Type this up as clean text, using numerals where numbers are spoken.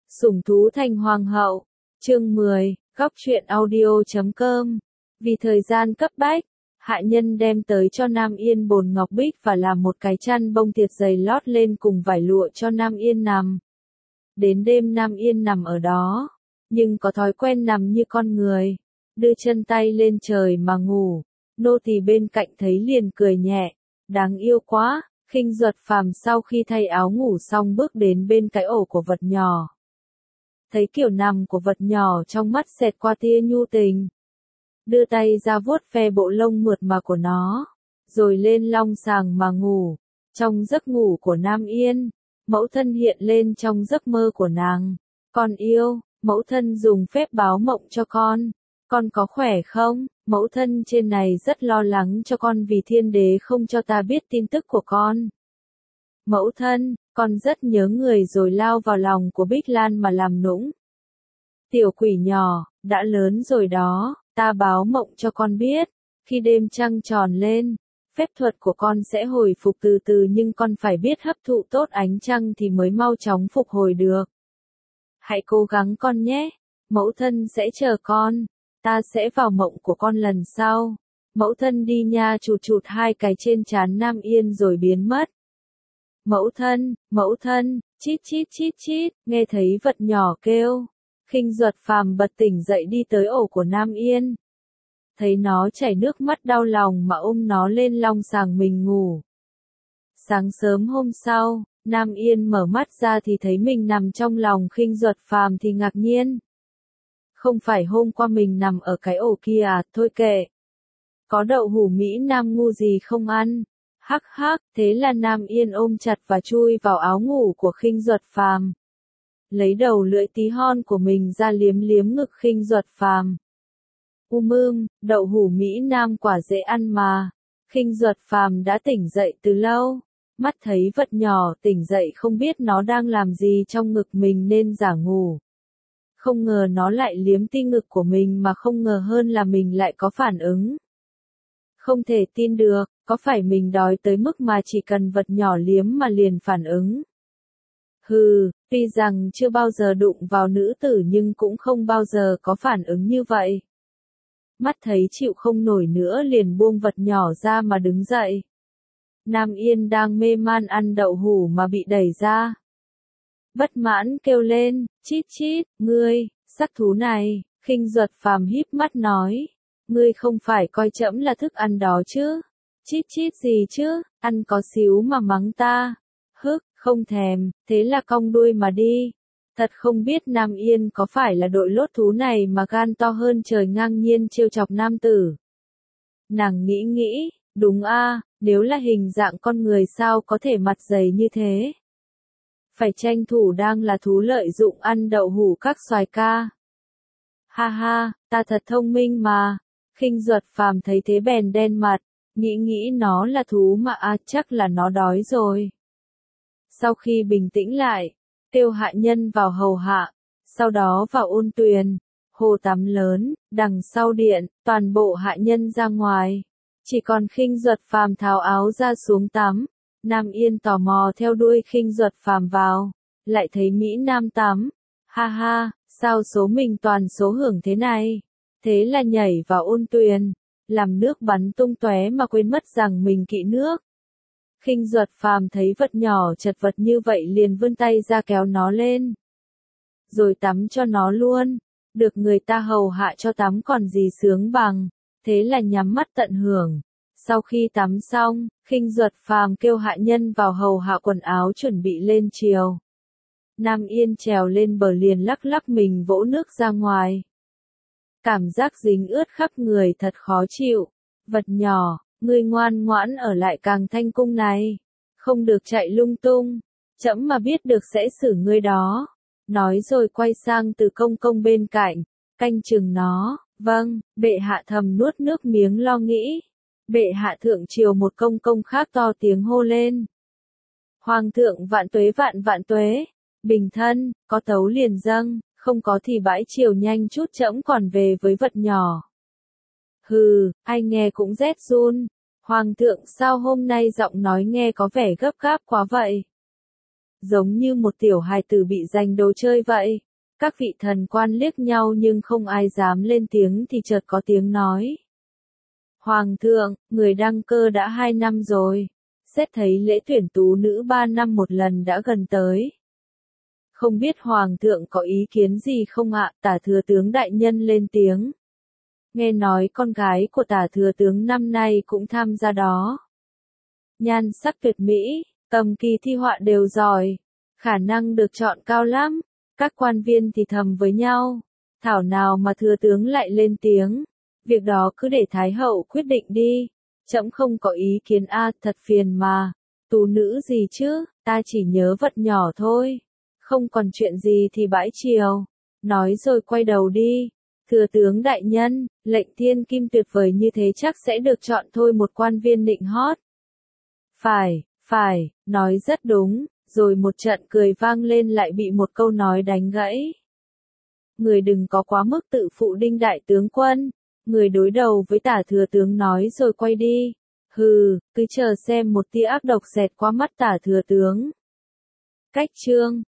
Sủng thú thành hoàng hậu. Chương 10, góc truyện audio.com. Vì thời gian cấp bách, hạ nhân đem tới cho Nam Yên bồn ngọc bích và làm một cái chăn bông tiệt dày lót lên cùng vải lụa cho Nam Yên nằm. Đến đêm Nam Yên nằm ở đó, nhưng có thói quen nằm như con người, đưa chân tay lên trời mà ngủ. Nô tỳ bên cạnh thấy liền cười nhẹ, đáng yêu quá. Khinh Duật Phàm sau khi thay áo ngủ xong bước đến bên cái ổ của vật nhỏ. Thấy kiểu nằm của vật nhỏ trong mắt xẹt qua tia nhu tình. Đưa tay ra vuốt ve bộ lông mượt mà của nó, rồi lên long sàng mà ngủ. Trong giấc ngủ của Nam Yên, mẫu thân hiện lên trong giấc mơ của nàng. Con yêu, mẫu thân dùng phép báo mộng cho con có khỏe không? Mẫu thân trên này rất lo lắng cho con vì thiên đế không cho ta biết tin tức của con. Mẫu thân, con rất nhớ người rồi lao vào lòng của Bích Lan mà làm nũng. Tiểu quỷ nhỏ, đã lớn rồi đó, ta báo mộng cho con biết, khi đêm trăng tròn lên, phép thuật của con sẽ hồi phục từ từ nhưng con phải biết hấp thụ tốt ánh trăng thì mới mau chóng phục hồi được. Hãy cố gắng con nhé, mẫu thân sẽ chờ con, ta sẽ vào mộng của con lần sau. Mẫu thân đi nha, chụt chụt hai cái trên trán Nam Yên rồi biến mất. Mẫu thân, chít chít chít chít, nghe thấy vật nhỏ kêu. Khinh Duật Phàm bật tỉnh dậy đi tới ổ của Nam Yên. Thấy nó chảy nước mắt đau lòng mà ôm nó lên long sàng mình ngủ. Sáng sớm hôm sau, Nam Yên mở mắt ra thì thấy mình nằm trong lòng Khinh Duật Phàm thì ngạc nhiên. Không phải hôm qua mình nằm ở cái ổ kia à, thôi kệ. Có đậu hũ Mỹ Nam ngu gì không ăn. Hắc hắc, thế là Nam Yên ôm chặt và chui vào áo ngủ của Khinh Duật Phàm. Lấy đầu lưỡi tí hon của mình ra liếm liếm ngực Khinh Duật Phàm. Đậu hũ Mỹ Nam quả dễ ăn mà. Khinh Duật Phàm đã tỉnh dậy từ lâu. Mắt thấy vật nhỏ tỉnh dậy không biết nó đang làm gì trong ngực mình nên giả ngủ. Không ngờ nó lại liếm ti ngực của mình mà không ngờ hơn là mình lại có phản ứng. Không thể tin được, có phải mình đói tới mức mà chỉ cần vật nhỏ liếm mà liền phản ứng. Tuy rằng chưa bao giờ đụng vào nữ tử nhưng cũng không bao giờ có phản ứng như vậy. Mắt thấy chịu không nổi nữa liền buông vật nhỏ ra mà đứng dậy. Nam Yên đang mê man ăn đậu hũ mà bị đẩy ra. Bất mãn kêu lên, chít chít, ngươi, sắc thú này. Khinh Duật Phàm híp mắt nói, ngươi không phải coi trẫm là thức ăn đó chứ? Chít chít gì chứ, ăn có xíu mà mắng ta. Không thèm, thế là cong đuôi mà đi. Thật không biết Nam Yên có phải là đội lốt thú này mà gan to hơn trời ngang nhiên trêu chọc nam tử. Nàng nghĩ, đúng a, nếu là hình dạng con người sao có thể mặt dày như thế. Phải tranh thủ đang là thú lợi dụng ăn đậu hũ các soài ca. Ha ha, ta thật thông minh mà. Khinh Duật Phàm thấy thế bèn đen mặt, nghĩ nó là thú mà chắc là nó đói rồi. Sau khi bình tĩnh lại, kêu hạ nhân vào hầu hạ, sau đó vào ôn tuyền, hồ tắm lớn, đằng sau điện, toàn bộ hạ nhân ra ngoài. Chỉ còn Khinh Duật Phàm tháo áo ra xuống tắm. Nam Yên tò mò theo đuôi Khinh Duật Phàm vào, lại thấy Mỹ Nam tắm. Ha ha, sao số mình toàn số hưởng thế này? Thế là nhảy vào ôn tuyền, làm nước bắn tung tóe mà quên mất rằng mình kỵ nước. Khinh Duật Phàm thấy vật nhỏ chật vật như vậy liền vươn tay ra kéo nó lên. Rồi tắm cho nó luôn, được người ta hầu hạ cho tắm còn gì sướng bằng, thế là nhắm mắt tận hưởng. Sau khi tắm xong, Khinh Duật Phàm kêu hạ nhân vào hầu hạ quần áo chuẩn bị lên chiều. Nam Yên trèo lên bờ liền lắc lắc mình vỗ nước ra ngoài. Cảm giác dính ướt khắp người thật khó chịu. Vật nhỏ, ngươi ngoan ngoãn ở lại Càng Thanh Cung này, không được chạy lung tung, trẫm mà biết được sẽ xử ngươi đó. Nói rồi quay sang Từ Công Công bên cạnh, canh chừng nó. Vâng, bệ hạ thầm nuốt nước miếng lo nghĩ. Bệ hạ thượng triều một công công khác to tiếng hô lên. Hoàng thượng vạn tuế, bình thân, có tấu liền dâng, không có thì bãi triều nhanh chút trẫm còn về với vật nhỏ. Ai nghe cũng rét run. Hoàng thượng sao hôm nay giọng nói nghe có vẻ gấp gáp quá vậy? giống như một tiểu hài tử bị giành đồ chơi vậy. Các vị thần quan liếc nhau nhưng không ai dám lên tiếng thì chợt có tiếng nói. Hoàng thượng, người đăng cơ đã 2 năm rồi. Xét thấy lễ tuyển tú nữ 3 năm một lần đã gần tới. Không biết Hoàng thượng có ý kiến gì không ạ? Tả thừa tướng đại nhân lên tiếng. Nghe nói con gái của tả thừa tướng năm nay cũng tham gia đó. Nhan sắc tuyệt mỹ, tầm kỳ thi họa đều giỏi, khả năng được chọn cao lắm. Các quan viên thì thầm với nhau. Thảo nào mà thừa tướng lại lên tiếng. Việc đó cứ để Thái hậu quyết định đi. Trẫm không có ý kiến thật phiền mà. Tú nữ gì chứ, ta chỉ nhớ vật nhỏ thôi. Không còn chuyện gì thì bãi triều. Nói rồi quay đầu đi. Thừa tướng đại nhân, lệnh thiên kim tuyệt vời như thế chắc sẽ được chọn thôi, một quan viên nịnh hót. Phải, nói rất đúng, rồi một trận cười vang lên lại bị một câu nói đánh gãy. Người đừng có quá mức tự phụ Đinh đại tướng quân. Người đối đầu với tả thừa tướng nói rồi quay đi. Hừ, cứ chờ xem. Một tia ác độc xẹt qua mắt tả thừa tướng. Cách chương